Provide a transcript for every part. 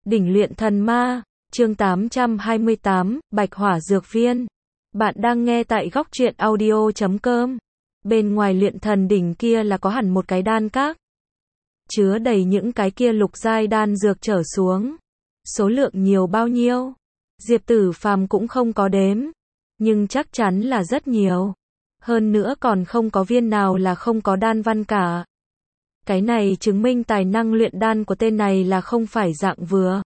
Đỉnh luyện thần ma, chương 828, Bạch Hỏa Dược Viên. Bạn đang nghe tại góc truyện audio.com. Bên ngoài luyện thần đỉnh kia là có hẳn một cái đan các, chứa đầy những cái kia lục giai đan dược trở xuống. Số lượng nhiều bao nhiêu? Diệp Tử Phàm cũng không có đếm, nhưng chắc chắn là rất nhiều. Hơn nữa còn không có viên nào là không có đan văn cả. Cái này chứng minh tài năng luyện đan của tên này là không phải dạng vừa.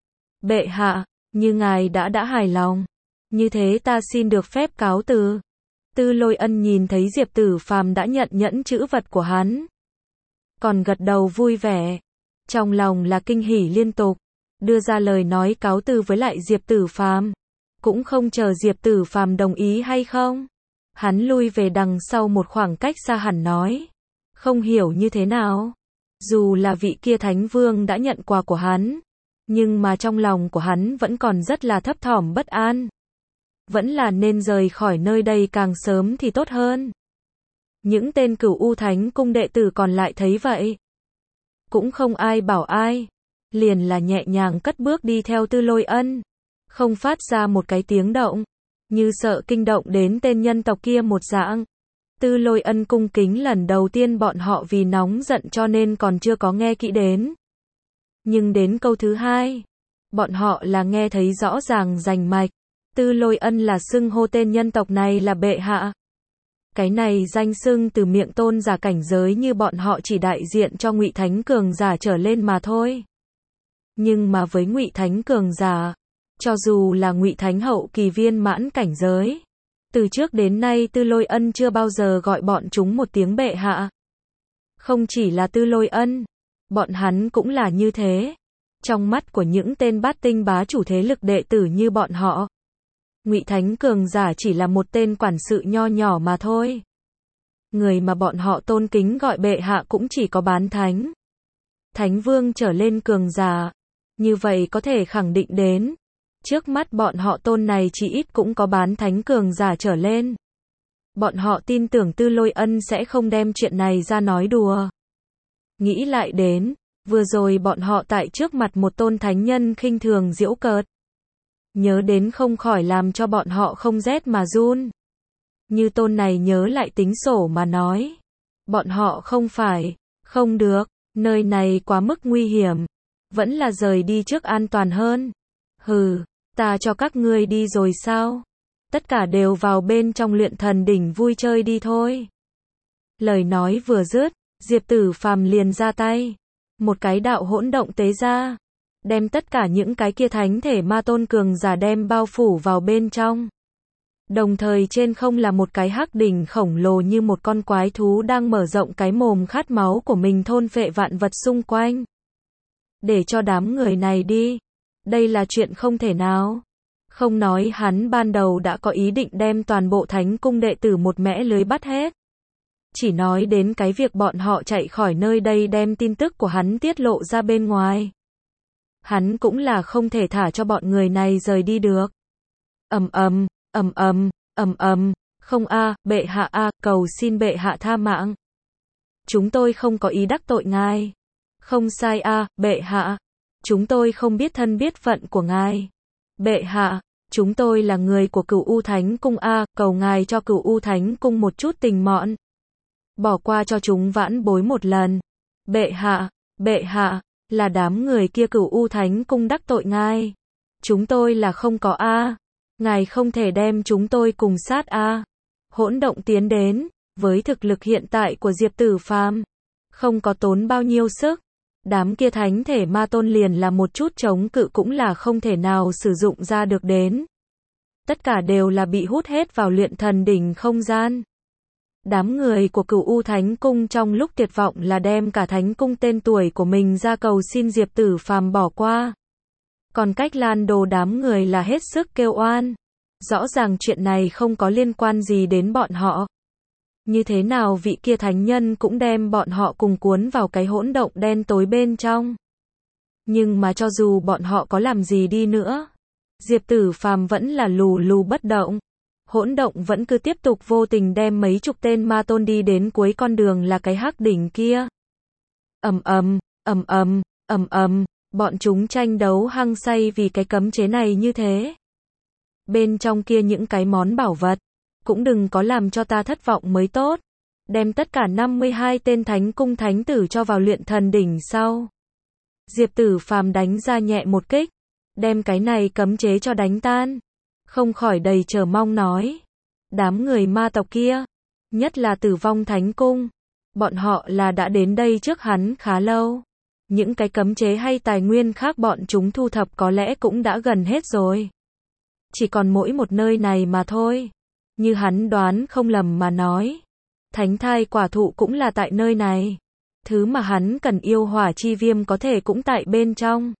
Bệ hạ, như ngài đã hài lòng, như thế ta xin được phép cáo từ. Tư Lôi Ân nhìn thấy Diệp Tử Phàm đã nhận nhẫn chữ vật của hắn, còn gật đầu vui vẻ, trong lòng là kinh hỉ liên tục, đưa ra lời nói cáo từ với lại Diệp Tử Phàm. Cũng không chờ Diệp Tử Phàm đồng ý hay không, hắn lui về đằng sau một khoảng cách xa hẳn nói, không hiểu như thế nào. Dù là vị kia Thánh Vương đã nhận quà của hắn, nhưng mà trong lòng của hắn vẫn còn rất là thấp thỏm bất an. Vẫn là nên rời khỏi nơi đây càng sớm thì tốt hơn. Những tên Cửu U Thánh Cung đệ tử còn lại thấy vậy, cũng không ai bảo ai, liền là nhẹ nhàng cất bước đi theo Tư Lôi Ân, không phát ra một cái tiếng động, như sợ kinh động đến tên nhân tộc kia một dạng. Tư Lôi Ân cung kính lần đầu tiên bọn họ vì nóng giận cho nên còn chưa có nghe kỹ đến. Nhưng đến câu thứ hai, bọn họ là nghe thấy rõ ràng rành mạch. Tư Lôi Ân là xưng hô tên nhân tộc này là bệ hạ. Cái này danh xưng từ miệng tôn giả cảnh giới như bọn họ chỉ đại diện cho Ngụy Thánh cường giả trở lên mà thôi. Nhưng mà với Ngụy Thánh cường giả, cho dù là Ngụy Thánh hậu kỳ viên mãn cảnh giới, từ trước đến nay Tư Lôi Ân chưa bao giờ gọi bọn chúng một tiếng bệ hạ. Không chỉ là Tư Lôi Ân, bọn hắn cũng là như thế. Trong mắt của những tên bát tinh bá chủ thế lực đệ tử như bọn họ, Ngụy Thánh cường giả chỉ là một tên quản sự nho nhỏ mà thôi. Người mà bọn họ tôn kính gọi bệ hạ cũng chỉ có bán thánh, Thánh Vương trở lên cường giả. Như vậy có thể khẳng định đến, trước mắt bọn họ tôn này chỉ ít cũng có bán thánh cường giả trở lên. Bọn họ tin tưởng Tư Lôi Ân sẽ không đem chuyện này ra nói đùa. Nghĩ lại đến, vừa rồi bọn họ tại trước mặt một tôn thánh nhân khinh thường giễu cợt, nhớ đến không khỏi làm cho bọn họ không rét mà run. Như tôn này nhớ lại tính sổ mà nói, bọn họ không được, nơi này quá mức nguy hiểm, vẫn là rời đi trước an toàn hơn. Hừ, ta cho các ngươi đi rồi sao? Tất cả đều vào bên trong luyện thần đỉnh vui chơi đi thôi. Lời nói vừa dứt, Diệp Tử Phàm liền ra tay, một cái đạo hỗn động tế ra, đem tất cả những cái kia thánh thể ma tôn cường giả đem bao phủ vào bên trong. Đồng thời trên không là một cái hắc đỉnh khổng lồ như một con quái thú đang mở rộng cái mồm khát máu của mình thôn phệ vạn vật xung quanh. Để cho đám người này đi, đây là chuyện không thể nào. Không nói hắn ban đầu đã có ý định đem toàn bộ Thánh Cung đệ tử một mẽ lưới bắt hết. Chỉ nói đến cái việc bọn họ chạy khỏi nơi đây đem tin tức của hắn tiết lộ ra bên ngoài, hắn cũng là không thể thả cho bọn người này rời đi được. Không bệ hạ cầu xin bệ hạ tha mạng. Chúng tôi không có ý đắc tội ngài. Không sai bệ hạ. Chúng tôi không biết thân biết phận của ngài. Bệ hạ, chúng tôi là người của Cửu U Thánh Cung cầu ngài cho Cửu U Thánh Cung một chút tình mọn. Bỏ qua cho chúng vãn bối một lần. Bệ hạ, là đám người kia Cửu U Thánh Cung đắc tội ngài. Chúng tôi là không có ngài không thể đem chúng tôi cùng sát Hỗn động tiến đến, với thực lực hiện tại của Diệp Tử Phàm, không có tốn bao nhiêu sức, đám kia thánh thể ma tôn liền là một chút chống cự cũng là không thể nào sử dụng ra được đến. Tất cả đều là bị hút hết vào luyện thần đỉnh không gian. Đám người của Cửu U Thánh Cung trong lúc tuyệt vọng là đem cả Thánh Cung tên tuổi của mình ra cầu xin Diệp Tử Phàm bỏ qua. Còn Cách Lan Đồ đám người là hết sức kêu oan. Rõ ràng chuyện này không có liên quan gì đến bọn họ. Như thế nào vị kia thánh nhân cũng đem bọn họ cùng cuốn vào cái hỗn động đen tối bên trong. Nhưng mà cho dù bọn họ có làm gì đi nữa, Diệp Tử Phàm vẫn là lù bất động. Hỗn động vẫn cứ tiếp tục vô tình đem mấy chục tên ma tôn đi đến cuối con đường là cái hắc đỉnh kia. Bọn chúng tranh đấu hăng say vì cái cấm chế này như thế. Bên trong kia những cái món bảo vật, cũng đừng có làm cho ta thất vọng mới tốt. Đem tất cả 52 tên thánh cung thánh tử cho vào luyện thần đỉnh sau. Diệp Tử Phàm đánh ra nhẹ một kích, đem cái này cấm chế cho đánh tan. Không khỏi đầy chờ mong nói. Đám người ma tộc kia, nhất là Tử Vong Thánh Cung, bọn họ là đã đến đây trước hắn khá lâu. Những cái cấm chế hay tài nguyên khác bọn chúng thu thập có lẽ cũng đã gần hết rồi. Chỉ còn mỗi một nơi này mà thôi. Như hắn đoán không lầm mà nói. Thánh thai quả thụ cũng là tại nơi này. Thứ mà hắn cần yêu hỏa chi viêm có thể cũng tại bên trong.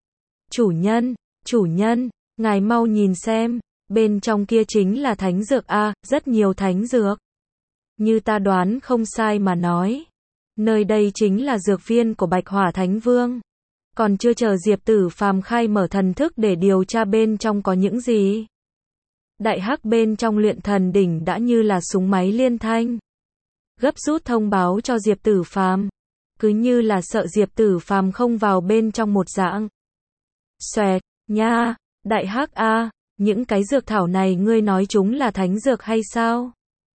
Chủ nhân, ngài mau nhìn xem, bên trong kia chính là thánh dược a, rất nhiều thánh dược. Như ta đoán không sai mà nói. Nơi đây chính là dược viên của Bạch Hỏa Thánh Vương. Còn chưa chờ Diệp Tử Phàm khai mở thần thức để điều tra bên trong có những gì. Đại hắc bên trong luyện thần đỉnh đã như là súng máy liên thanh. Gấp rút thông báo cho Diệp Tử Phàm. Cứ như là sợ Diệp Tử Phàm không vào bên trong một dạng. Xoẹt, nha, đại hắc a, những cái dược thảo này ngươi nói chúng là thánh dược hay sao?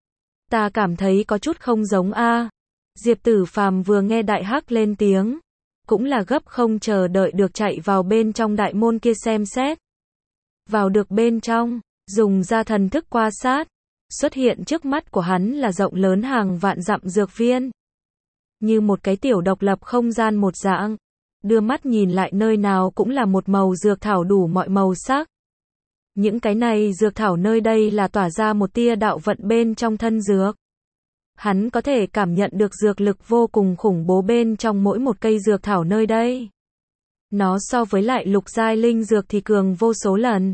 Ta cảm thấy có chút không giống a. Diệp Tử Phàm vừa nghe đại hắc lên tiếng, cũng là gấp không chờ đợi được chạy vào bên trong đại môn kia xem xét. Vào được bên trong, dùng ra thần thức quan sát, xuất hiện trước mắt của hắn là rộng lớn hàng vạn dặm dược viên. Như một cái tiểu độc lập không gian một dạng, đưa mắt nhìn lại nơi nào cũng là một màu dược thảo đủ mọi màu sắc. Những cái này dược thảo nơi đây là tỏa ra một tia đạo vận bên trong thân dược. Hắn có thể cảm nhận được dược lực vô cùng khủng bố bên trong mỗi một cây dược thảo nơi đây. Nó so với lại lục giai linh dược thì cường vô số lần.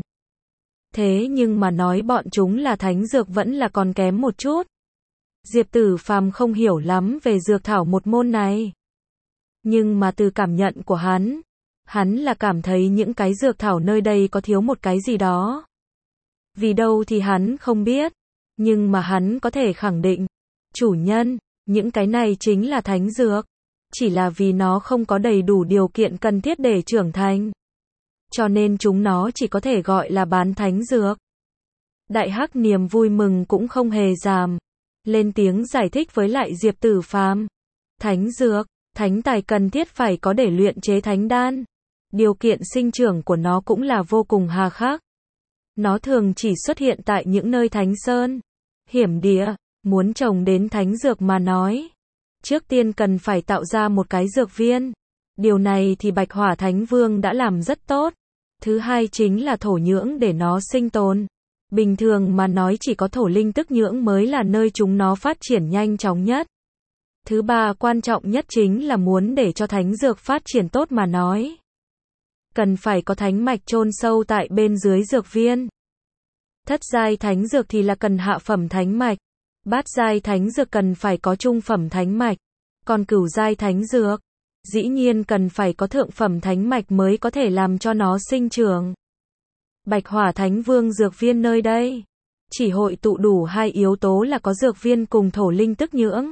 Thế nhưng mà nói bọn chúng là thánh dược vẫn là còn kém một chút. Diệp Tử Phàm không hiểu lắm về dược thảo một môn này. Nhưng mà từ cảm nhận của hắn là cảm thấy những cái dược thảo nơi đây có thiếu một cái gì đó. Vì đâu thì hắn không biết. Nhưng mà hắn có thể khẳng định. Chủ nhân, những cái này chính là thánh dược. Chỉ là vì nó không có đầy đủ điều kiện cần thiết để trưởng thành. Cho nên chúng nó chỉ có thể gọi là bán thánh dược. Đại hắc niềm vui mừng cũng không hề giảm. Lên tiếng giải thích với lại Diệp Tử Phàm. Thánh dược, thánh tài cần thiết phải có để luyện chế thánh đan. Điều kiện sinh trưởng của nó cũng là vô cùng hà khắc. Nó thường chỉ xuất hiện tại những nơi thánh sơn, hiểm địa. Muốn trồng đến thánh dược mà nói, trước tiên cần phải tạo ra một cái dược viên. Điều này thì Bạch Hỏa Thánh Vương đã làm rất tốt. Thứ hai chính là thổ nhưỡng để nó sinh tồn. Bình thường mà nói chỉ có thổ linh tức nhưỡng mới là nơi chúng nó phát triển nhanh chóng nhất. Thứ ba quan trọng nhất chính là muốn để cho thánh dược phát triển tốt mà nói. Cần phải có thánh mạch chôn sâu tại bên dưới dược viên. Thất giai thánh dược thì là cần hạ phẩm thánh mạch. Bát giai thánh dược cần phải có trung phẩm thánh mạch. Còn cửu giai thánh dược, dĩ nhiên cần phải có thượng phẩm thánh mạch mới có thể làm cho nó sinh trưởng. Bạch Hỏa Thánh Vương dược viên nơi đây chỉ hội tụ đủ hai yếu tố là có dược viên cùng thổ linh tức nhưỡng.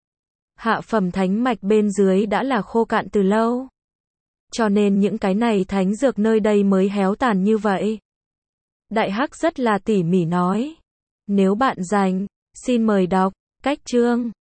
Hạ phẩm thánh mạch bên dưới đã là khô cạn từ lâu. Cho nên những cái này thánh dược nơi đây mới héo tàn như vậy. Đại Hắc rất là tỉ mỉ nói. Nếu bạn rành, xin mời đọc cách chương.